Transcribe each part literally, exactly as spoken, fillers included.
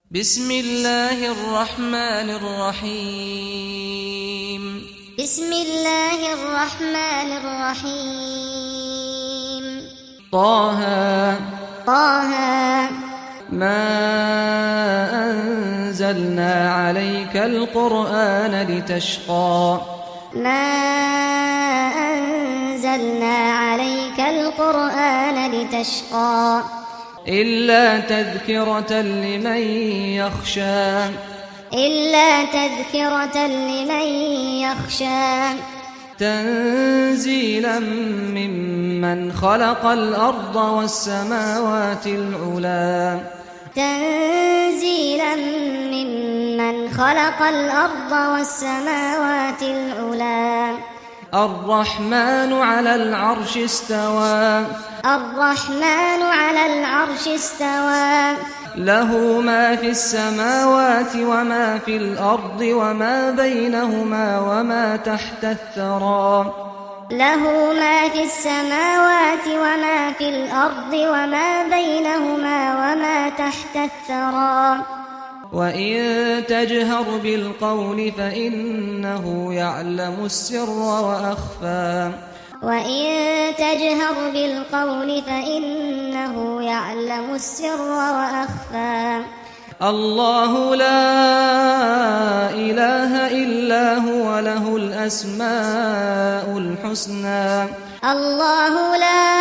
بسم الله الرحمن الرحيم بسم الله الرحمن الرحيم طه طه ما أنزلنا عليك القرآن لتشقى ما أنزلنا عليك القرآن لتشقى إلا تذكرة لمن يخشى إلا تذكرة لمن يخشى تنزيلا ممن خلق الأرض والسماوات العلى تنزيلا ممن خلق الأرض والسماوات العلى الرحمن على العرش استوى الرحمن على العرش استوى له ما في السماوات وما في الأرض وما بينهما وما تحت الثرى له ما في السماوات وما في الأرض وما بينهما وما تحت الثرى وإن تجهر بالقول فإنه يعلم السر وأخفى وإن تجهر بالقول فإنه يعلم السر وأخفى الله لا إله إلا هو له الأسماء الحسنى الله لا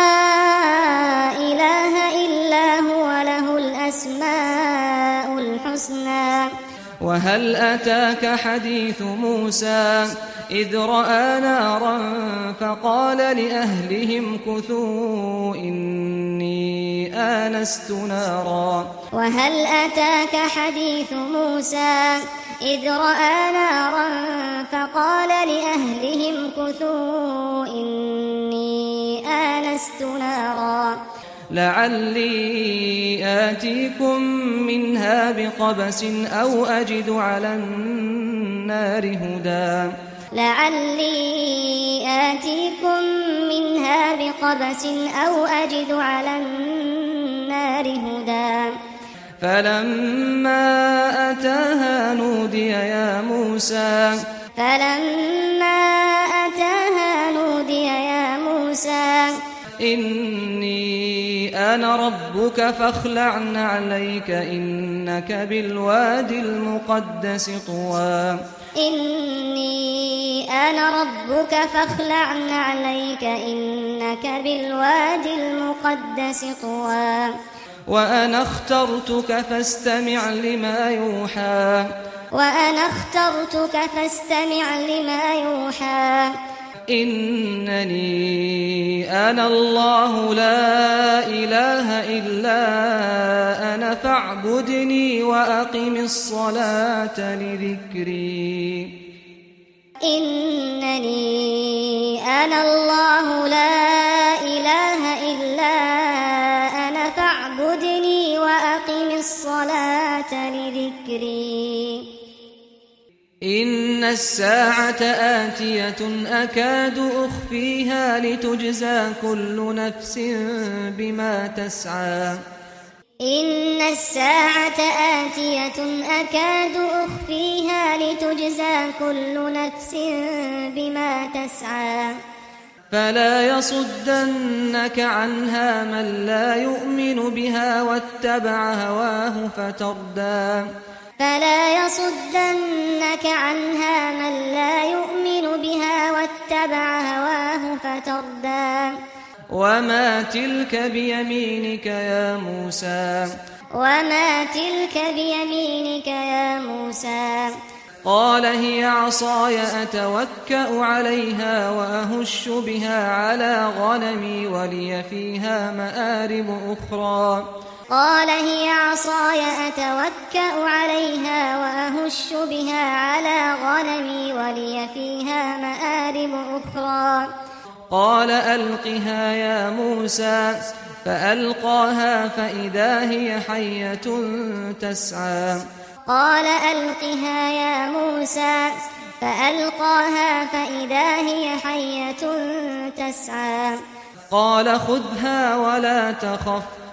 إله إلا هو له الأسماء الحسنى وهل أتاك حديث موسى إذ رأى نارا فقال لأهلهم كثوا إني آنست نارا وهل أتاك حديث موسى إذ رأى نارا فقال لأهلهم كثوا إني آنست نارا لعلي آتيكم منها بقبس أو أجد على النار هدى لعلي آتيكم منها بقبس أو أجد على النار هدى فلما أتاها نودي يا موسى فلما أتاها نودي يا موسى إني أنا ربك فاخلع عليك إنك بالوادي المقدس طوى إني أنا ربك فاخلع عليك إنك بالوادي المقدس طوى وأنا اخترتك فاستمع لما يوحى وأنا اخترتك فاستمع لما يوحى إنني أنا الله لا إله إلا أنا فاعبدني وأقم الصلاة لذكري إنني أنا الله لا إله إلا أنا فاعبدني وأقم الصلاة لذكري إن الساعة آتية أكاد أخفيها لتجزى كل نفس بما تسعى إن الساعة آتية أكاد أخفيها لتجزى كل نفس بما تسعى فلا يصدنك عنها من لا يؤمن بها واتبع هواه فتردى فلا يصدنك عنها من لا يؤمن بها واتبع هواه فتردى وما تلك بيمينك يا موسى وما تلك بيمينك يا موسى قال هي عصاي أتوكأ عليها وأهش بها على غنمي ولي فيها مآرب أخرى قال هي عصاي أتوكأ عليها وأهش بها على غنمي ولي فيها مآرب أخرى قال ألقها يا موسى فألقاها فإذا هي حية تسعى قال ألقها يا موسى فألقاها فإذا هي حية تسعى قال خذها ولا تخف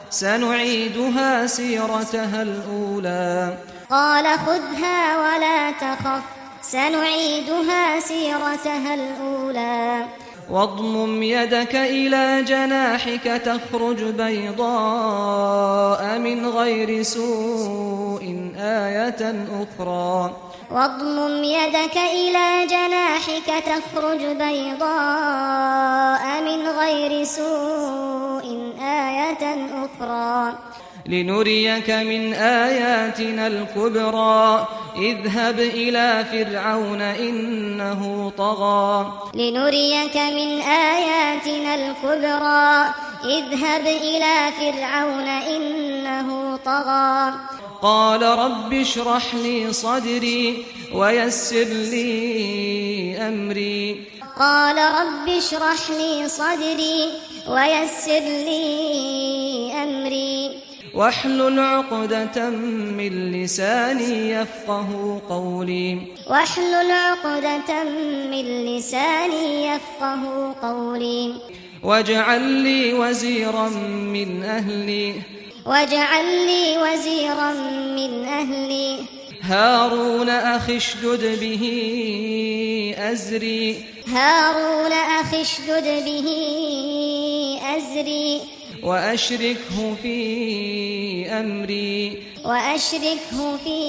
سنعيدها سيرتها الأولى قال خذها ولا تخف سنعيدها سيرتها الأولى واضمم يدك إلى جناحك تخرج بيضاء من غير سوء آية أخرى واضمم يدك إلى جناحك تخرج بيضاء من غير سوء آية أخرى لنريك من آياتنا الكبرى اذهب إلى فرعون إنه طغى لنريك من آياتنا الكبرى اذهب إلى فرعون إنه طغى قال رب اشرح لي صدري ويسر لي أمري قال رب اشرح لي صدري ويسر لي أمري واحلل عقدة من لساني يفقه قولي واحلل عقدة من لساني يفقه قولي واجعل لي وزيرا من أهلي واجعل لي وزيرا من أهلي هارون أخي اشدد به أزري هارون أخي اشدد به أزري وأشركه في أمري وأشركه في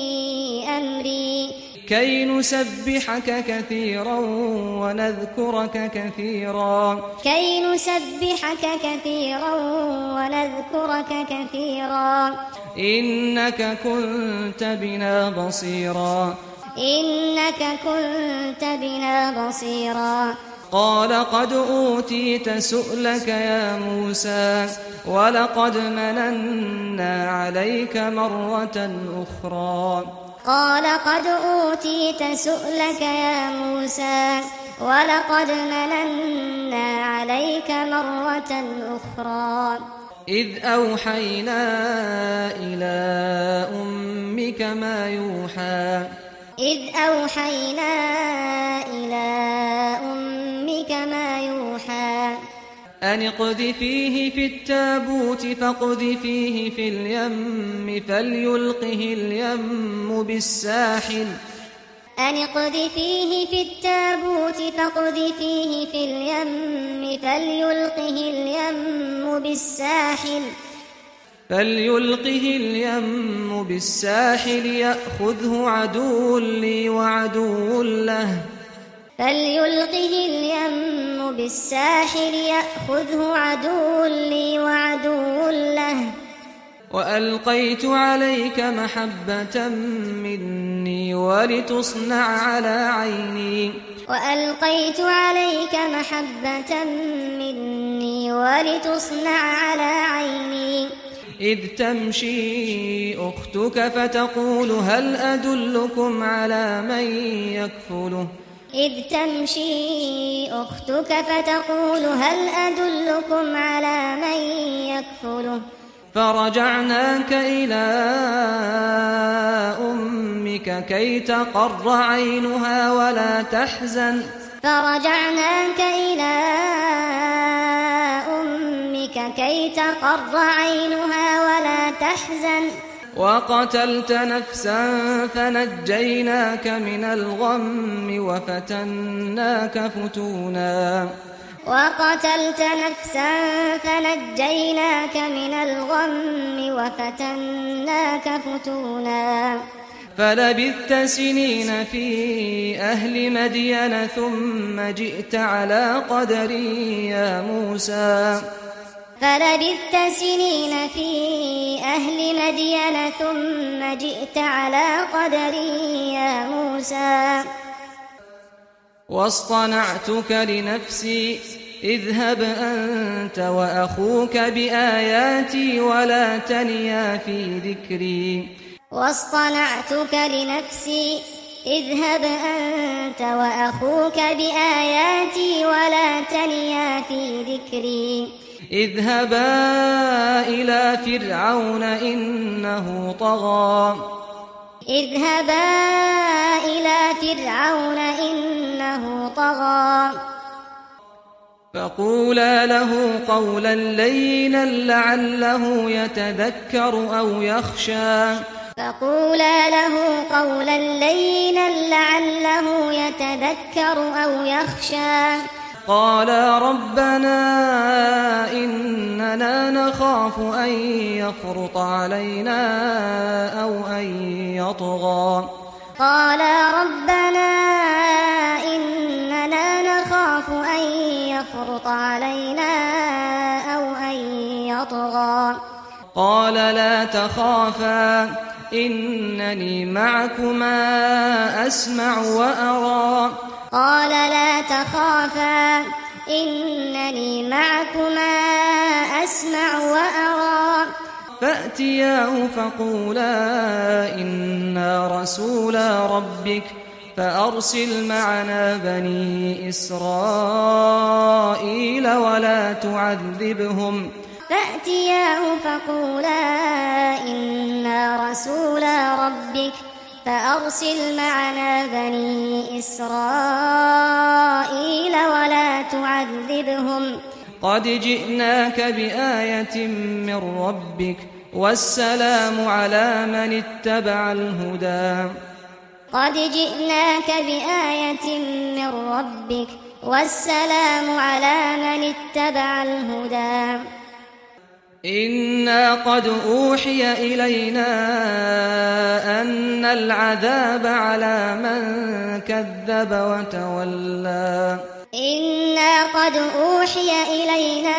أمري كي نسبحك كثيرا ونذكرك كثيرا كي نسبحك كثيرا ونذكرك كثيرا إنك كنت بنا بصيرا إنك كنت بنا بصيرا قال قد أوتيت سؤلك يا موسى ولقد مننا عليك مرة أخرى قال قد أوتيت سؤلك يا موسى ولقد مننا عليك مرة أخرى إذ أوحينا إلى أمك ما يوحى إذ أوحينا إلى أمك ما يوحى أن اقذفيه في التابوت فاقذفيه في اليم فليلقه اليم بالساحل أن اقذفيه في التابوت فاقذفيه في اليم فليلقه اليم بالساحل فليلقه اليم بالساحل يأخذه عدو لي وعدو له فليلقه اليم بالساحل يأخذه عدو لي وعدو له وألقيت عليك محبة مني ولتصنع على عيني وألقيت عليك محبة مني ولتصنع على عيني إذ تمشي أختك فتقول هل أدلكم على من يكفله إذ تمشي أختك فتقول هل أدلكم على من يكفله فرجعناك إلى أمك كي تقر عينها ولا تحزن فرجعناك إلى أمك كي تقر عينها ولا تحزن وقتلت نفسا فنجيناك من الغم وفتناك فتونا وقتلت نفسا فنجيناك من الغم وفتناك فتونا فلبثت سنين في أهل مدين ثم جئت على قدري يا موسى فلبثت سنين في أهل مدين ثم جئت على قدري يا موسى واصطنعتك لنفسي اذهب أنت وأخوك بآياتي ولا تنيا في ذكري واصطنعتك لنفسي اذهب أنت وأخوك بآياتي ولا تنيا في ذكري اذهبا إلى فرعون إنه طغى اذهبا إلى فرعون إنه طغى فقولا له قولا لينا لعله يتذكر أو يخشى فقولا له قولا لينا لعله يتذكر أو يخشى قالا ربنا إننا نخاف أن يفرط علينا أو أن يطغى قالا ربنا إننا نخاف أن يفرط علينا أو أن يطغى قال لا تخافا إنني معكما أسمع وأرى قال لا تخافا إنني معكما أسمع وأرى فأتياه فقولا إنا رسولا ربك فأرسل معنا بني إسرائيل ولا تعذبهم فأتياه فقولا إنا رسولا ربك فأرسل معنا بني إسرائيل ولا تعذبهم قد جئناك بآية من ربك والسلام على من اتبع الهدى قد جئناك بآية من ربك والسلام على من اتبع الهدى إنا قد أوحي إلينا أن العذاب على من كذب وتولى إنا قد أوحي إلينا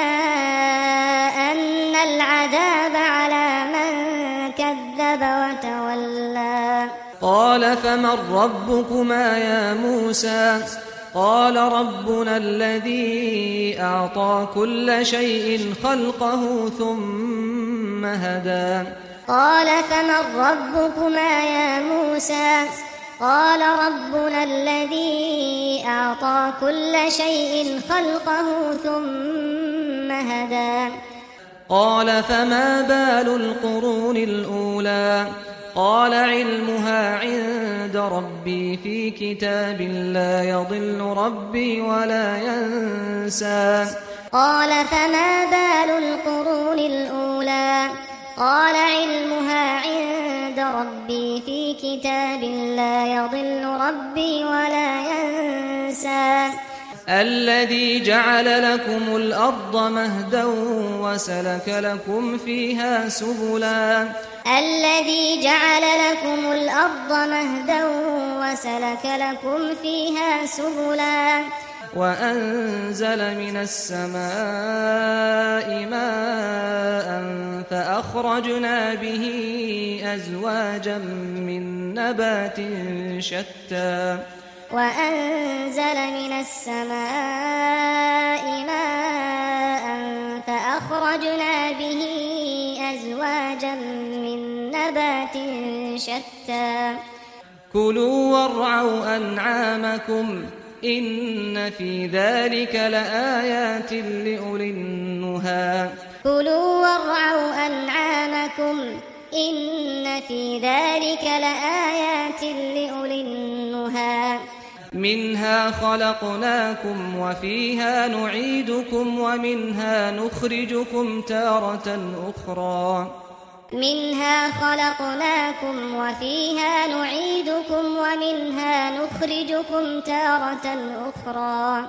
أن العذاب على من كذب وتولى قال فمن ربكما يا موسى قال ربنا الذي أعطى كل شيء خلقه ثم هدى قال فمن ربكما يا موسى قال ربنا الذي أعطى كل شيء خلقه ثم هدى قال فما بال القرون الأولى قال علمها عند ربي في كتاب لا يضل ربي ولا ينسى قال فما بال القرون الأولى قال علمها عند ربي في كتاب لا يضل ربي ولا ينسى الذي جعل لكم الأرض مهدا وسلك لكم فيها سبلا الذي جعل لكم الأرض مهدا وسلك لكم فيها سبلا وأنزل من السماء ماء فأخرجنا به أزواجا من نبات شتى وأنزل من السماء ماء فأخرجنا به أزواجا من نبات شتى كلوا وارعوا أنعامكم إن في ذلك لآيات لأولي النهى كلوا وارعوا أنعامكم إن في ذلك لآيات لأولي النهى منها خلقناكم وفيها نعيدكم ومنها نخرجكم تارة أخرى منها خلقناكم وفيها نعيدكم ومنها نخرجكم تارة أخرى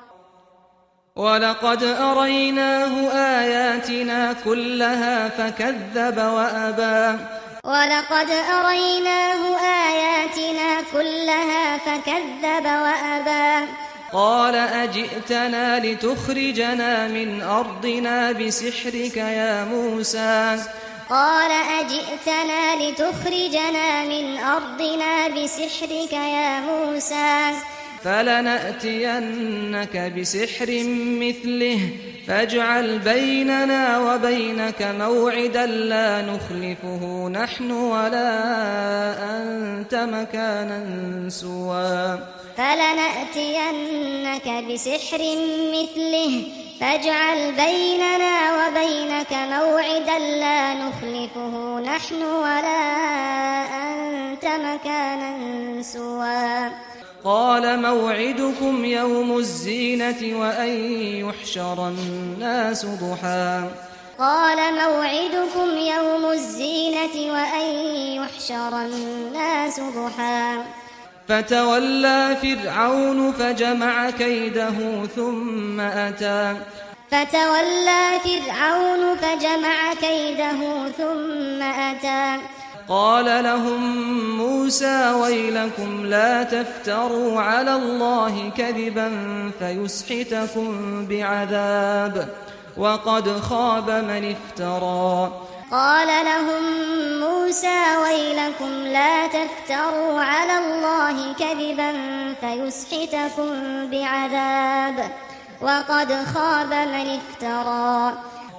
ولقد أريناه آياتنا كلها فكذب وأبى ولقد أريناه آياتنا كلها فكذب وأبى قال أجئتنا لتخرجنا من أرضنا بسحرك يا موسى قال أجئتنا لتخرجنا من أرضنا بسحرك يا موسى فلنأتينك بسحر مثله فاجعل بيننا وبينك موعدا لا نخلفه نحن ولا أنت مكانا سوى فلنأتينك بسحر مثله فاجعل بيننا وبينك موعدا لا نخلفه نحن ولا أنت مكانا سوى قال موعدكم يوم الزينة وأن يحشر الناس ضحى قال موعدكم يوم الزينة وأن يحشر الناس ضحى فتولى فرعون فجمع كيده ثم أتى فتولى فرعون فجمع كيده ثم أتى قال لهم موسى ويلكم لا تفتروا على الله كذبا فيسحتكم بعذاب وقد خاب من افترى قال لهم موسى ويلكم لا تفتروا على الله كذبا فيسحتكم بعذاب وقد خاب من افترى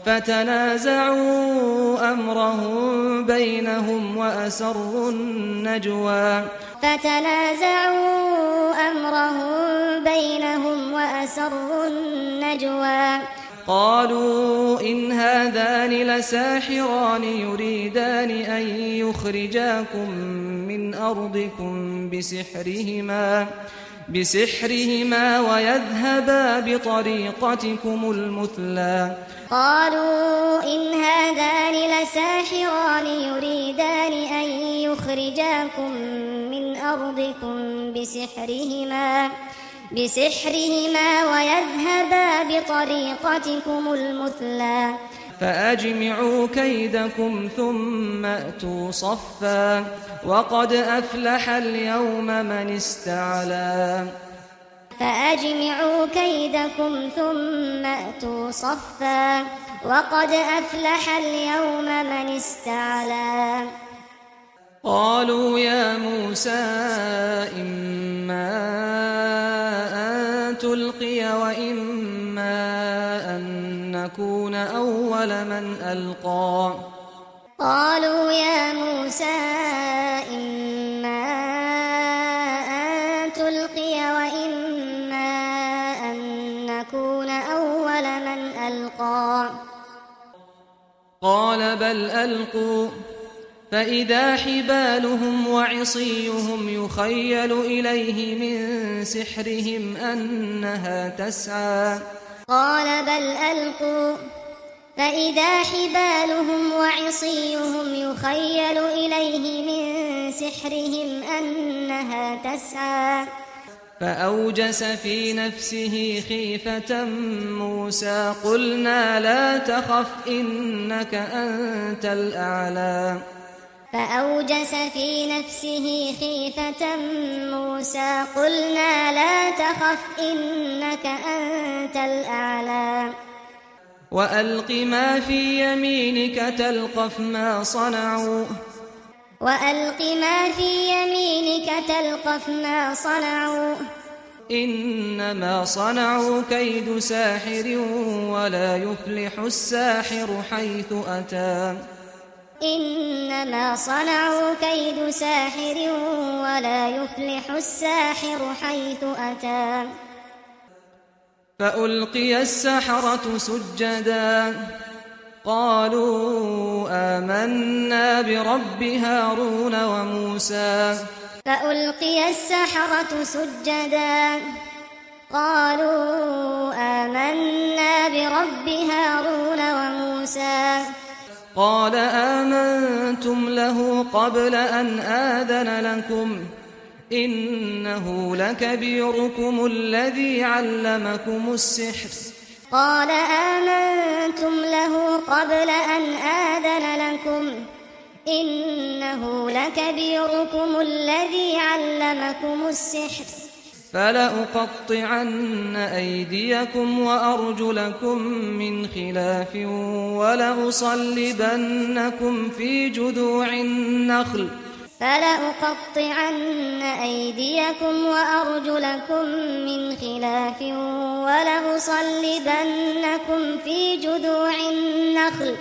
فتنازعوا أمرهم بينهم وأسروا النجوى فتنازعوا أمرهم بينهم وأسروا النجوى قالوا إن هذان لساحران يريدان أن يخرجاكم من أرضكم بسحرهما بسحرهما ويذهبا بطريقتكم المثلى قالوا إن هذان لساحران يريدان أن يخرجاكم من أرضكم بسحرهما بسحرهما ويذهبا بطريقتكم المثلى فأجمعوا كيدكم ثم أتوا صفا وقد أفلح اليوم من استعلى فأجمعوا كيدكم ثم أتوا صفا وقد أفلح اليوم من استعلى قالوا يا موسى إما أن تلقي وإما أن نكون أول من ألقى قالوا يا موسى إما أن تلقي وإما أن نكون أول من ألقى قال بل ألقوا فإذا حبالهم وعصيهم يخيل إليه من سحرهم أنها تسعى قال بل ألقوا فإذا حبالهم وعصيهم يخيل إليه من سحرهم أنها تسعى فأوجس في نفسه خيفة موسى قلنا لا تخف إنك أنت الأعلى فأوجس في نفسه خيفة موسى قلنا لا تخف إنك أنت الأعلى وألق ما في يمينك تلقف ما صنعوا وألق ما في يمينك تلقف ما صنعوا إنما صنعوا كيد ساحر ولا يفلح الساحر حيث أتى إنما صنعوا كيد ساحر ولا يفلح الساحر حيث أتى فألقي السحرة سجدا قالوا آمنا برب هارون وموسى فألقي السحرة سجدا قالوا آمنا برب هارون وموسى قال آمنتم له قبل أن آذن لكم إنه لكبيركم الذي علمكم السحر قال آمنتم له قبل أن آذن لكم إنه لكبيركم الذي علمكم السحر فلأقطعن أيديكم وأرجلكم من خلاف ولأصلبنكم في جذوع النخل فلأقطعن أيديكم وأرجلكم من خلاف ولأصلبنكم في جذوع النخل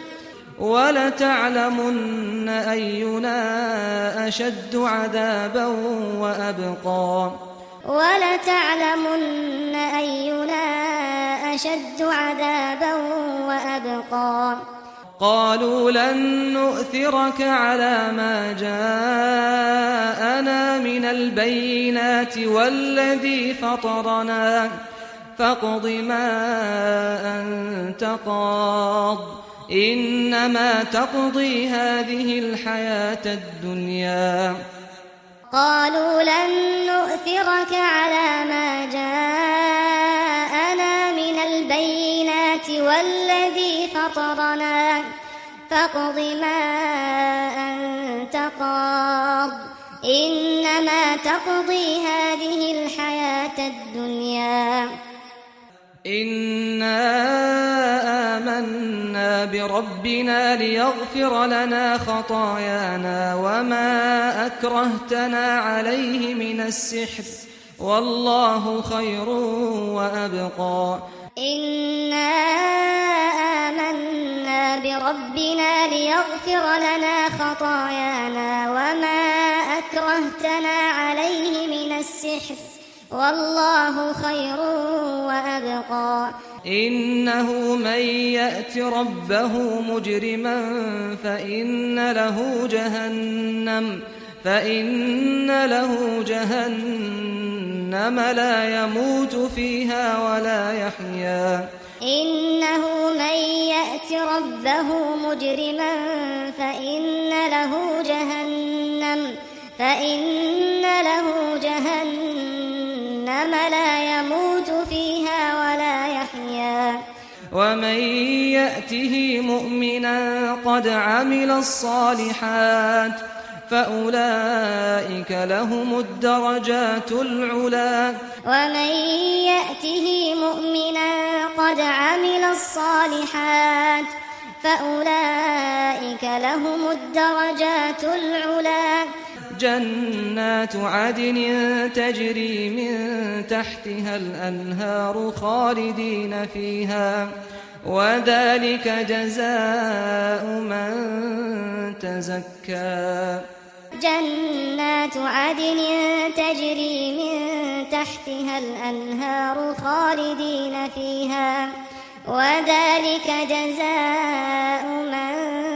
ولتعلمن أينا أشد عذابا وأبقى ولتعلمن أينا أشد عذابا وأبقى قالوا لن نؤثرك على ما جاءنا من البينات والذي فطرنا فاقض ما أنت قاض إنما تقضي هذه الحياة الدنيا. قالوا لن نؤثرك على ما جاءنا من البينات والذي فطرنا فاقض ما أنت قاض إنما تقضي هذه الحياة الدنيا. إنا آمنا بربنا ليغفر لنا خطايانا وما أكرهتنا عليه من السحر والله خير وأبقى. إنا آمنا بربنا ليغفر لنا خطايانا وما أكرهتنا عليه من السحر والله خير وأبقى. إنه من يأت ربه مجرما فإن له جهنم فإن له جهنم لا يموت فيها ولا يحيا. إنه من يأت ربه مجرما فإن له جهنم فإن له جهنم لا يموت فيها ولا يحيا. ومن يأته مؤمنا قد عمل الصالحات فأولئك لهم الدرجات العلا. ومن يأته مؤمنا قد عمل الصالحات فأولئك لهم الدرجات العلا. جنات عدن تجري من تحتها الأنهار خالدين فيها وذلك جزاء من تزكى. جنات عدن تجري من تحتها الأنهار خالدين فيها وذلك جزاء من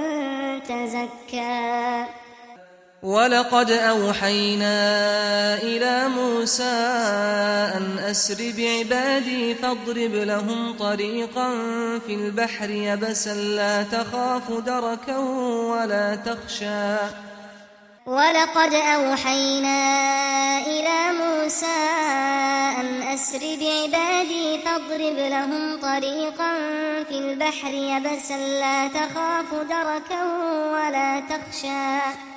تزكى. ولقد أوحينا إلى موسى أن أسر بعبادي فاضرب لهم طريقا في البحر يبسا لا تخاف دركا ولا تخشى. ولقد أوحينا إلى موسى أن أسر بعبادي فاضرب لهم طريقا في البحر يبسا لا تخاف دركا ولا تخشى.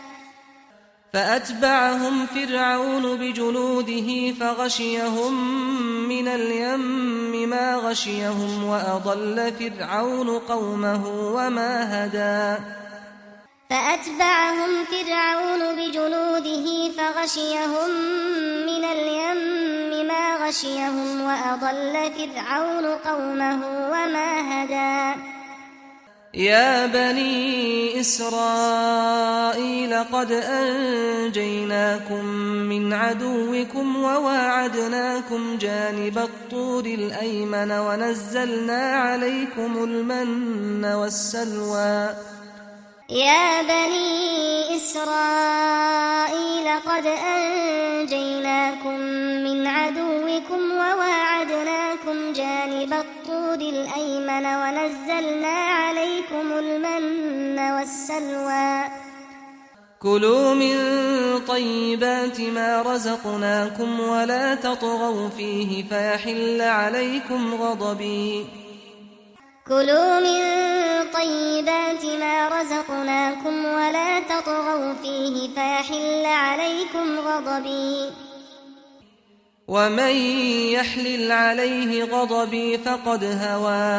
فأتبعهم فرعون بجنوده فغشيهم من اليم ما غشيهم وأضل فرعون قومه وما هدى. فأتبعهم فرعون بجنوده فغشيهم من اليم ما غشيهم وأضل فرعون قومه وما هدى. يا بني إسرائيل قد أنجيناكم من عدوكم وواعدناكم جانب الطور الأيمن ونزلنا عليكم المن والسلوى. يا بني إسرائيل قد أنجيناكم من عدوكم وواعدناكم جانب الطور الأيمن ونزلنا عليكم المن والسلوى. كلوا من طيبات ما رزقناكم ولا تطغوا فيه فيحل عليكم غضبي. كلوا من طيبات ما رزقناكم ولا تطغوا فيه فيحل عليكم غضبي. ومن يحلل عليه غضبي فقد هوى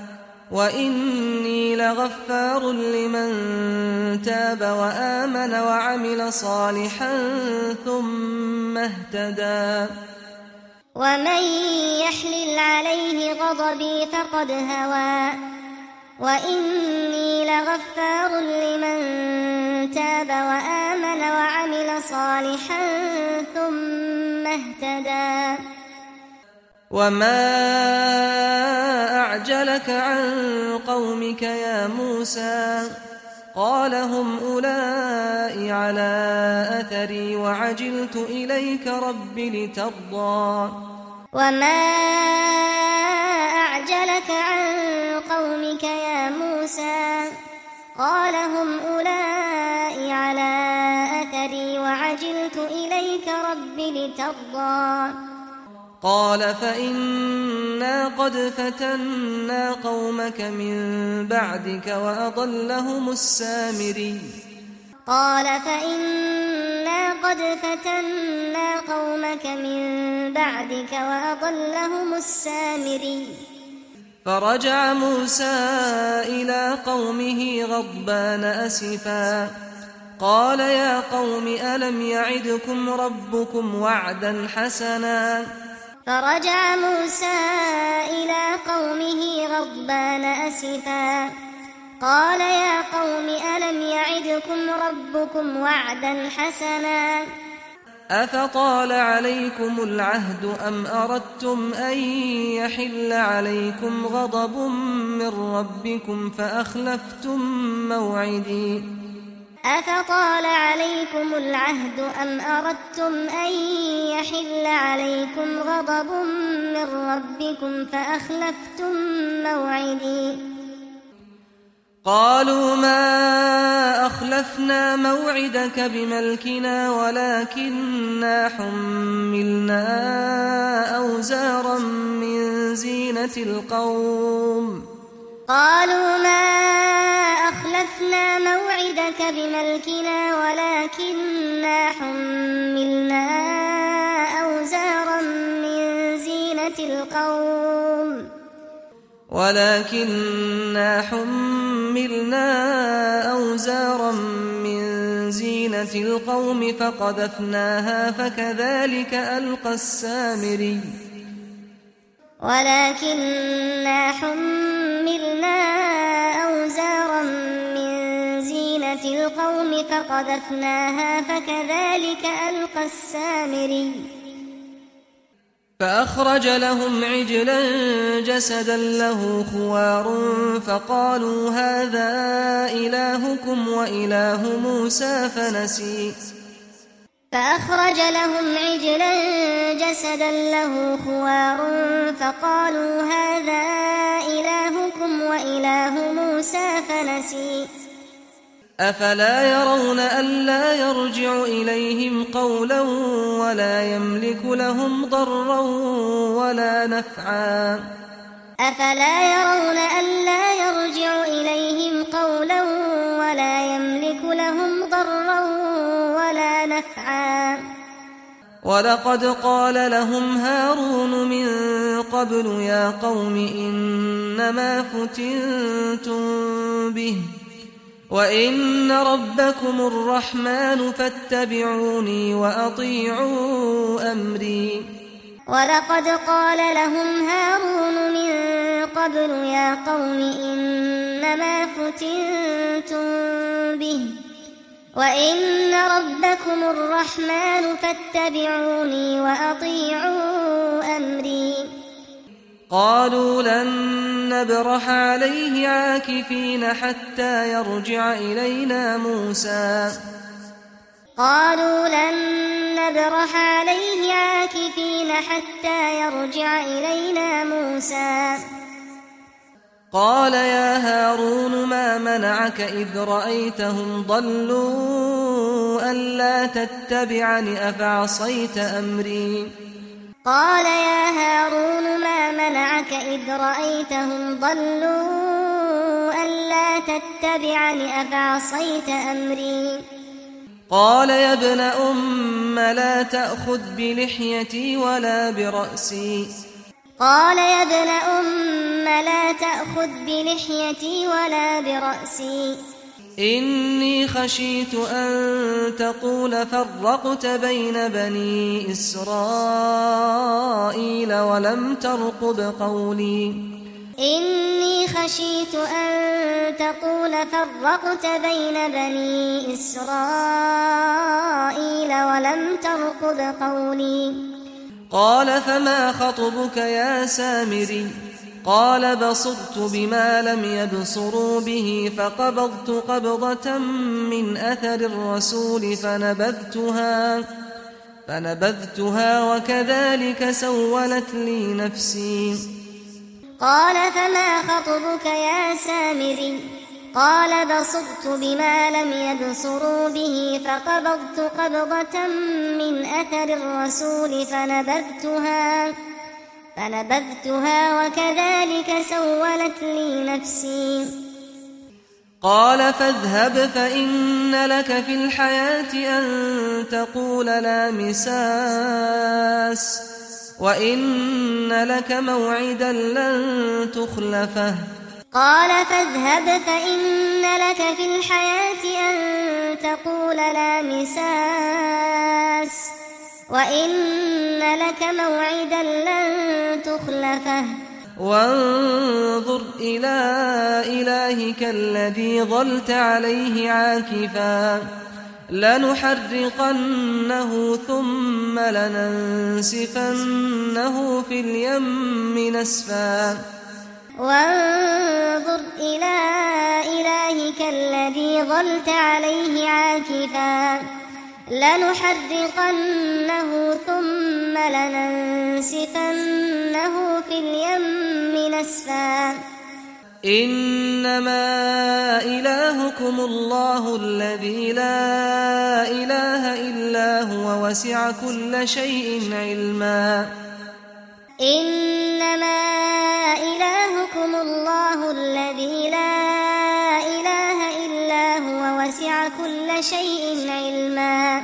وإني لغفار لمن تاب وآمن وعمل صالحا ثم اهتدى. ومن يحلل عليه غضبي فقد هوى وإني لغفار لمن تاب وآمن وعمل صالحا ثم اهتدى. وما أعجلك عن قومك يا موسى قال هم أولئك على أثري وعجلت إليك رب لترضى وما أعجلك عن قومك يا موسى قال هم أولئك على أثري وعجلت إليك رب لترضى قال فإنا قد فتنا قومك من بعدك وأضلهم السامري قال فإنا قد فتنا قومك من بعدك وأضلهم السامري فرجع موسى إلى قومه غضبان أسفا قال يا قوم ألم يعدكم ربكم وعدا حسنا فرجع موسى إلى قومه غضبان أسفا قال يا قوم ألم يعدكم ربكم وعدا حسنا أفطال عليكم العهد أم أردتم أن يحل عليكم غضب من ربكم فأخلفتم موعدي أفطال عليكم العهد أم أردتم أن يحل عليكم غضب من ربكم فأخلفتم موعدي قالوا ما أخلفنا موعدك بملكنا ولكننا حملنا أوزارا من زينة القوم قالوا ما أخلفنا موعدك بملكنا ولكننا حملنا أوزارا من زينة القوم ولكننا حملنا أوزارا من زينة القوم فقذفناها فكذلك ألقى السامري ولكننا حملنا أوزارا من زينة القوم فقذفناها فكذلك ألقى السامري فأخرج لهم عجلا جسدا له خوار فقالوا هذا إلهكم وإله موسى فنسي فأخرج لهم عجلا جسدا له خوار فقالوا هذا إلهكم وإله موسى فنسي أفلا يرون ألا يرجع إليهم قولا ولا يملك لهم ضرا ولا نفعا أفلا يرون ألا يرجع إليهم قولا ولا يملك لهم ضرا ولا نفعا ولقد قال لهم هارون من قبل يا قوم إنما فتنتم به وإن ربكم الرحمن فاتبعوني وأطيعوا أمري ولقد قال لهم هارون من قبل يا قوم إنما فتنتم به وإن ربكم الرحمن فاتبعوني وأطيعوا أمري قالوا لن نبرح عليه عاكفين حتى يرجع إلينا موسى قالوا لن نبرح عليه عاكفين حتى يرجع إلينا موسى قال يا هارون ما منعك إذ رأيتهم ضلوا ألا تتبعني أفعصيت أمري قال يا هارون ما منعك إذ رأيتهم ضلوا ألا تتبعني أفعصيت أمري قال يا ابن أم لا تأخذ بلحيتي ولا برأسي قال يا ابن أم لا تأخذ بلحيتي ولا برأسي إني خشيت أن تقول فرقت بين بني إسرائيل ولم ترقب قولي إني خشيت أن تقول فرقت بين بني إسرائيل ولم ترقب قولي قال فما خطبك يا سامري قال بصرت بما لم يبصروا به فقبضت قبضة من أثر الرسول فنبذتها فنبذتها وكذلك سولت لي نفسي. قال فما خطبك يا سامري؟ قال بصرت بما لم يبصروا به فقبضت قبضة من أثر الرسول فنبذتها فنبذتها وكذلك سولت لي نفسي. قال فاذهب فإن لك في الحياة أن تقول لا مساس وإن لك موعدا لن تخلفه. قال فاذهب فإن لك في الحياة أن تقول لا مساس وإن لك موعدا لن تخلفه. وانظر إلى إلهك الذي ظلت عليه عاكفا لنحرقنه ثم لننسفنه في اليم نسفا. وانظر إلى إلهك الذي ظلت عليه عاكفا لنحرقنه ثم لننسفنه في اليم نسفا. إنما إلهكم الله الذي لا إله إلا هو وسع كل شيء علما. إنما إلهكم الله الذي لا إله إلا هو وسع كل شيء علما.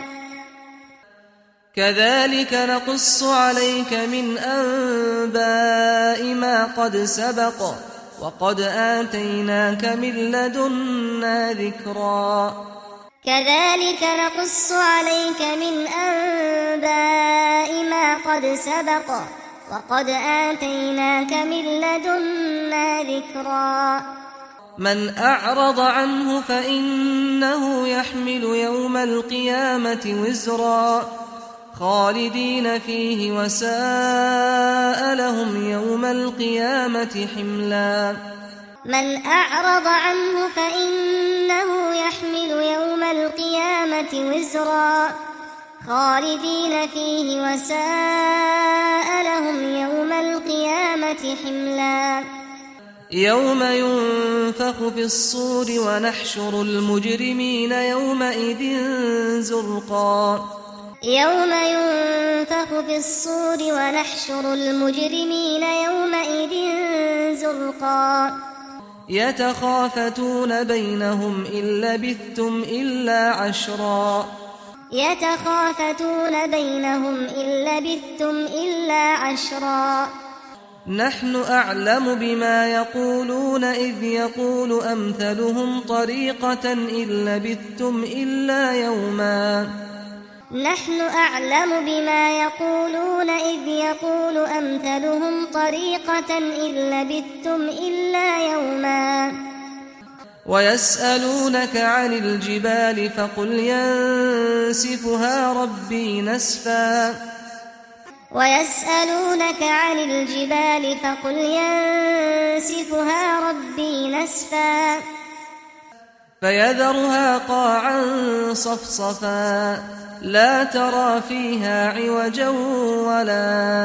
كذلك نقص عليك من أنباء ما قد سبق وقد آتيناك من لدنا ذكرا. كذلك نقص عليك من أنباء ما قد سبق وقد آتيناك من لدنا ذكرا. من أعرض عنه فإنه يحمل يوم القيامة وزرا خالدين فيه وساء لهم يوم القيامة حملا. من أعرض عنه فإنه يحمل يوم القيامة وزرا خالدين فيه وساء لهم يوم القيامة حملا. يوم ينفخ في الصور ونحشر المجرمين يومئذ زرقا. يوم ينفخ في الصور ونحشر المجرمين يومئذ زرقا. يتخافتون بينهم إن لبثتم إلا عشرا. يتخافتون بينهم إن لبثتم إلا عشرا. نحن أعلم بما يقولون إذ يقول أمثلهم طريقة إن لبثتم إلا يوما. نحن أعلم بما يقولون إذ يقول أمثلهم طريقة إن لبثتم إلا يوما. ويسألونك عن الجبال فقل ينسفها ربي نسفا. ويسألونك عن الجبال فقل ينسفها ربي نسفا. فيذرها قاعا صفصفا لا ترى فيها عوجا ولا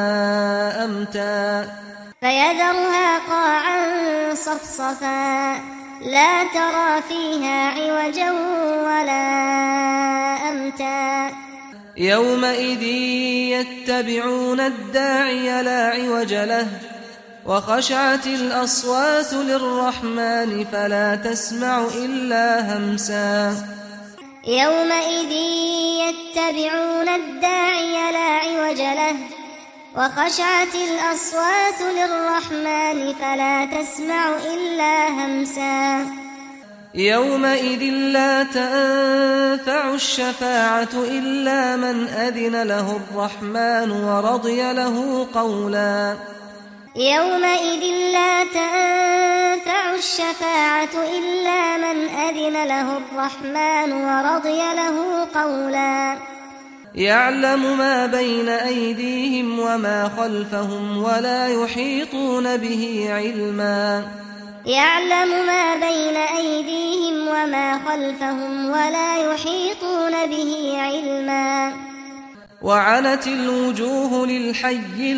أمتا. فيذرها قاعا صفصفا لا ترى فيها عوجا ولا أمتا. يومئذ يتبعون الداعي لا عوج له وخشعت الأصوات للرحمن فلا تسمع إلا همسا. يومئذ يتبعون الداعي لا عوج له وخشعت الأصوات للرحمن فلا تسمع إلا همسا. يومئذ لا تنفع الشفاعة إلا من أذن له الرحمن ورضي له قولا. يومئذ لا تنفع الشفاعة إلا من أذن له الرحمن ورضي له قولا. يعلم ما بين أيديهم وما خلفهم ولا يحيطون به علما يعلم ما بين أيديهم وما خلفهم ولا يحيطون به علما وعنت الوجوه للحي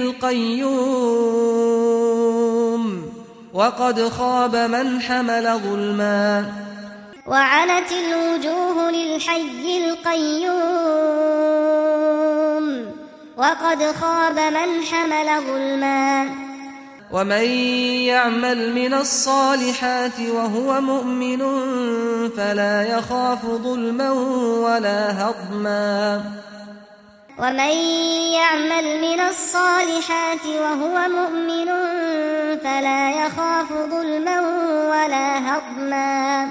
القيوم وقد خاب من حمل ظلما وعنت الوجوه للحي القيوم وقد خاب من حمل ظلما ومن يعمل من الصالحات وهو مؤمن فلا يخاف ظلما ولا هضما ومن يعمل من الصالحات وهو مؤمن فلا يخاف ظلما ولا هضما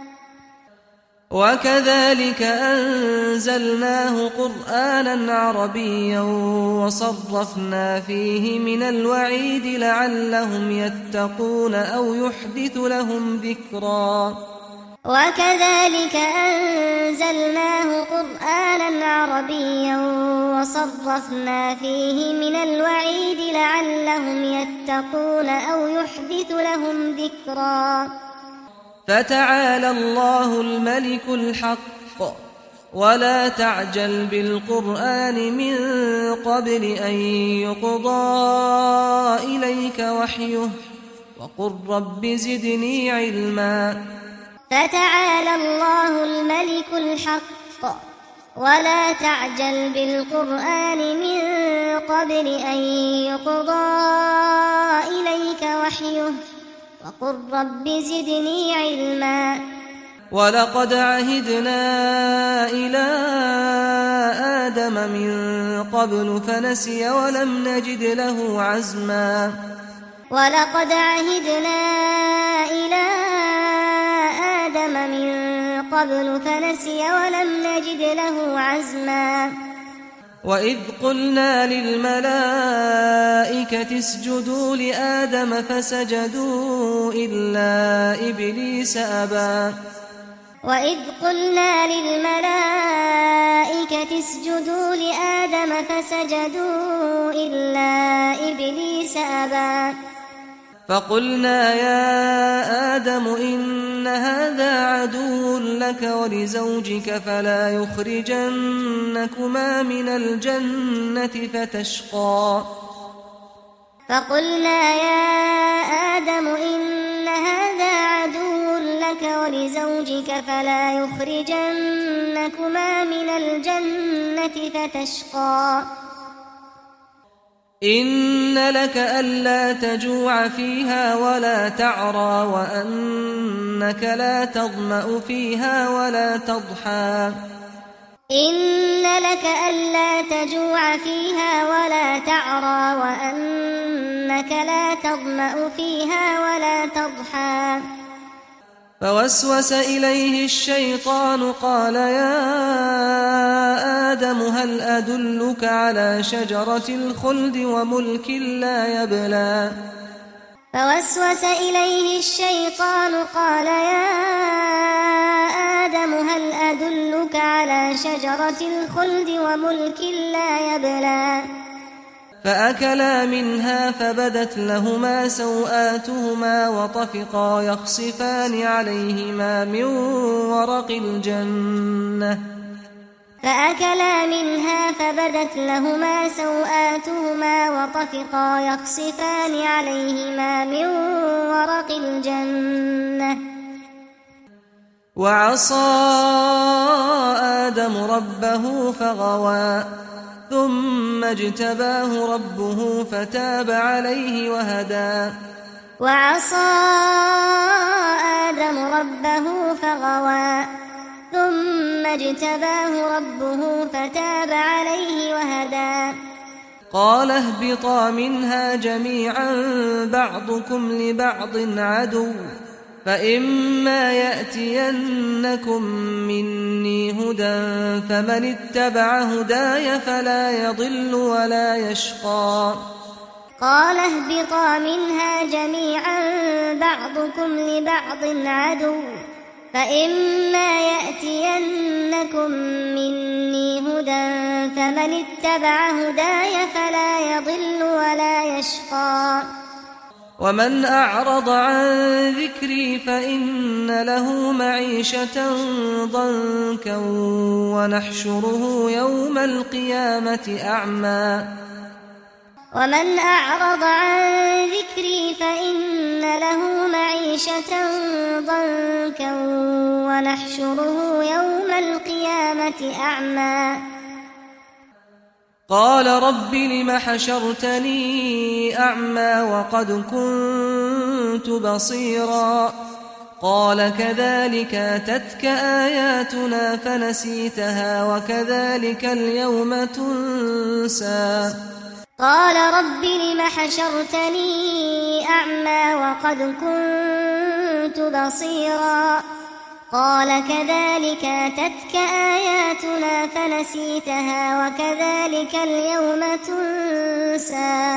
وكذلك أنزلناه قرآنا عربيا وصرفنا فيه من الوعيد لعلهم يتقون أو يحدث لهم ذكرا وكذلك أنزلناه قرآنا عربيا وصرفنا فيه من الوعيد لعلهم يتقون أو يحدث لهم ذكرا فتعالى الله الملك الحق ولا تعجل بالقرآن من قبل أن يقضى إليك وحيه وقل رب زدني علما فتعالى الله الملك الحق ولا تعجل بالقرآن من قبل أن يقضى إليك وحيه وقل رب زدني علما ولقد عهدنا إلى آدم من قبل فنسي ولم نجد له عزما ولقد عهدنا إلى آدم من قبل فنسي ولم نجد له عزما وإذ قلنا للملائكة اسجدوا لآدم فسجدوا إلا إبليس أبى وإذ قلنا للملائكة اسجدوا لآدم فسجدوا إلا إبليس أبى فقلنا يا آدم إن هذا عدو لك ولزوجك فلا يخرجنكما من الجنة فتشقى فقلنا يا آدم إن هذا عدو لك ولزوجك فلا يخرجنكما من الجنة فتشقى إن لك ألا تجوع فيها ولا تعرى وأنك لا تظمأ فيها ولا تضحى إن لك ألا تجوع فيها ولا تعرى وأنك لا تظمأ فيها ولا تضحى فوسوس إليه الشيطان قال يا آدم هل أدلك على شجرة الخلد وملك لا يبلى فوسوس إليه الشيطان قال يا آدم هل أدلك على شجرة الخلد وملك لا يبلى فأكلا منها فبدت لهما سوآتهما وطفقا يخصفان عليهما من ورق الجنة فأكلا منها فبدت لهما سوآتهما وطفقا يخصفان عليهما من ورق الجنة وعصى آدم ربه فغوى ثم اجتباه ربه فتاب عليه وهدى وعصى آدم ربه فغوى ثم اجتباه ربه فتاب عليه وهدى قال اهبطا منها جميعا بعضكم لبعض عدو فإما يأتينكم مني هدى فمن اتبع هداي فلا يضل ولا يشقى قال اهبطا منها جميعا بعضكم لبعض عدو فإما يأتينكم مني هدى فمن اتبع هداي فلا يضل ولا يشقى ومن أعرض عن ذكري فإن له معيشة ضنكا ونحشره يوم القيامة أعمى ومن أعرض عن ذكري فإن له معيشة ضنكا ونحشره يوم القيامة أعمى قال رب لم حشرتني أعمى وقد كنت بصيرا قال كذلك أتتك آياتنا فنسيتها وكذلك اليوم تنسى قال رب لم حشرتني أعمى وقد كنت بصيرا قال كذلك أتتك آياتنا فنسيتها وكذلك اليوم تنسى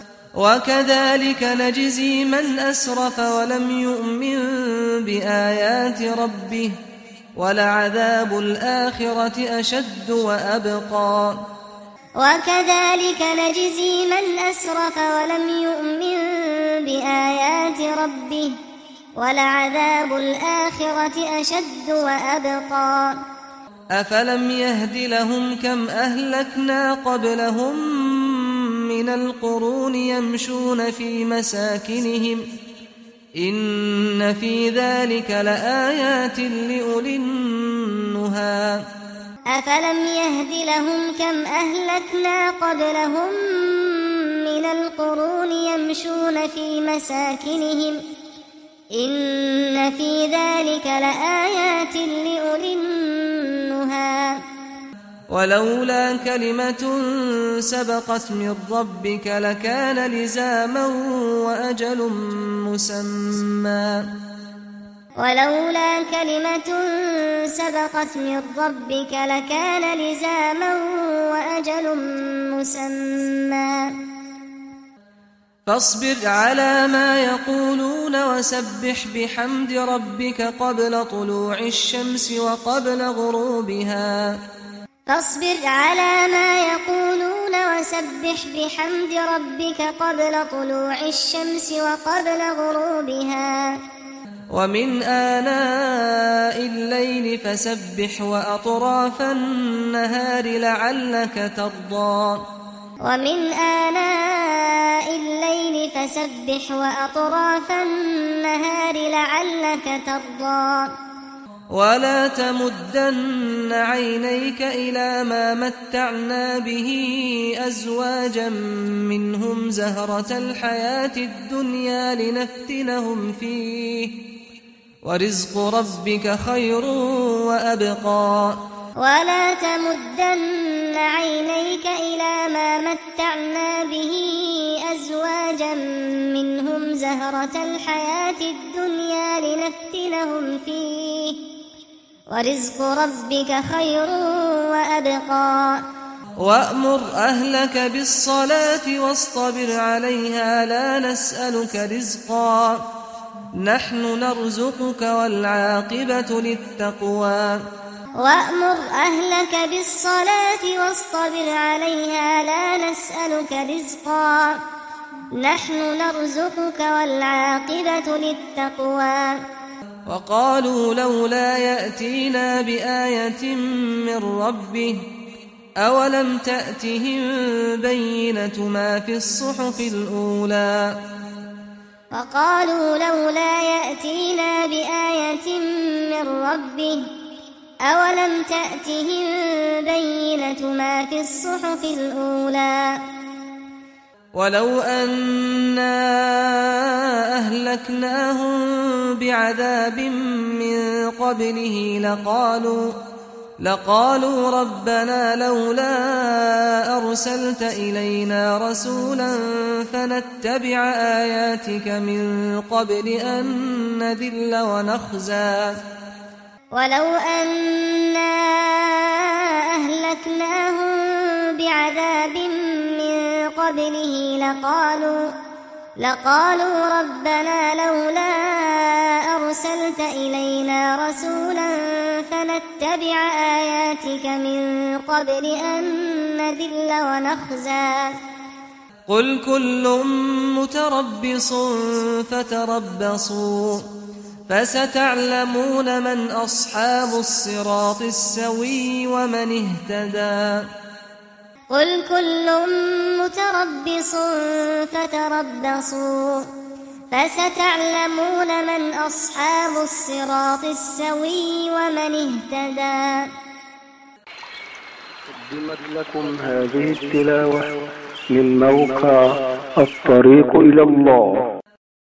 وكذلك نجزي من أسرف ولم يؤمن بآيات ربه ولعذاب الآخرة أشد وأبقى وكذلك نجزي من أسرف ولم يؤمن بآيات ربه ولعذاب الآخرة أشد وأبقى أفلم يهد لهم كم أهلكنا قبلهم من القرون يمشون في مساكنهم إن في ذلك لآيات لأولي النهى أفلم يهد لهم كم أهلكنا قبلهم من القرون يمشون في مساكنهم إن في ذلك لآيات لأولي النهى ولولا كلمة سبقت من ربك لكان لزاما وأجل مسمى ولولا كلمة سبقت من ربك لكان لزاما وأجل مسمى فاصبر على ما يقولون وسبح بحمد ربك قبل طلوع الشمس وقبل غروبها فاصبر على ما يقولون وسبح بحمد ربك قبل طلوع الشمس وقبل غروبها ومن آناء الليل فسبح وأطراف النهار لعلك ترضى ومن آناء الليل فسبح وأطراف النهار لعلك ترضى ولا تمدن عينيك إلى ما متعنا به أزواجا منهم زهرة الحياة الدنيا لنفتنهم فيه ورزق ربك خير وأبقى ولا تمدن عينيك إلى ما متعنا به أزواجا منهم زهرة الحياة الدنيا لنفتنهم فيه ورزق ربك خير وأبقى وأمر أهلك بالصلاة واصطبر عليها لا نسألك رزقا نحن نرزقك والعاقبة للتقوى وأمر أهلك بالصلاة واصطبر عليها لا نسألك رزقا نحن نرزقك والعاقبة للتقوى وقالوا لولا يأتينا بآية من ربه أولم تأتهم بينة ما في الصحف الأولى وقالوا لولا يأتينا بآية من ربه أولم تأتهم بينة ما في الصحف الأولى ولو أنا أهلكناهم بعذاب من قبله لقالوا لقالوا ربنا لولا أرسلت إلينا رسولا فنتبع آياتك من قبل أن نذل ونخزى ولو أنا أهلكناهم بعذاب من قبله لقالوا لقالوا ربنا لولا أرسلت إلينا رسولا فنتبع آياتك من قبل أن نذل ونخزى قل كل متربص فتربصوا فستعلمون من أصحاب الصراط السوي ومن اهتدى قل كل متربص فتربصوا فستعلمون من أصحاب الصراط السوي ومن اهتدى. قدمت لكم هذه التلاوة من موقع الطريق إلى الله.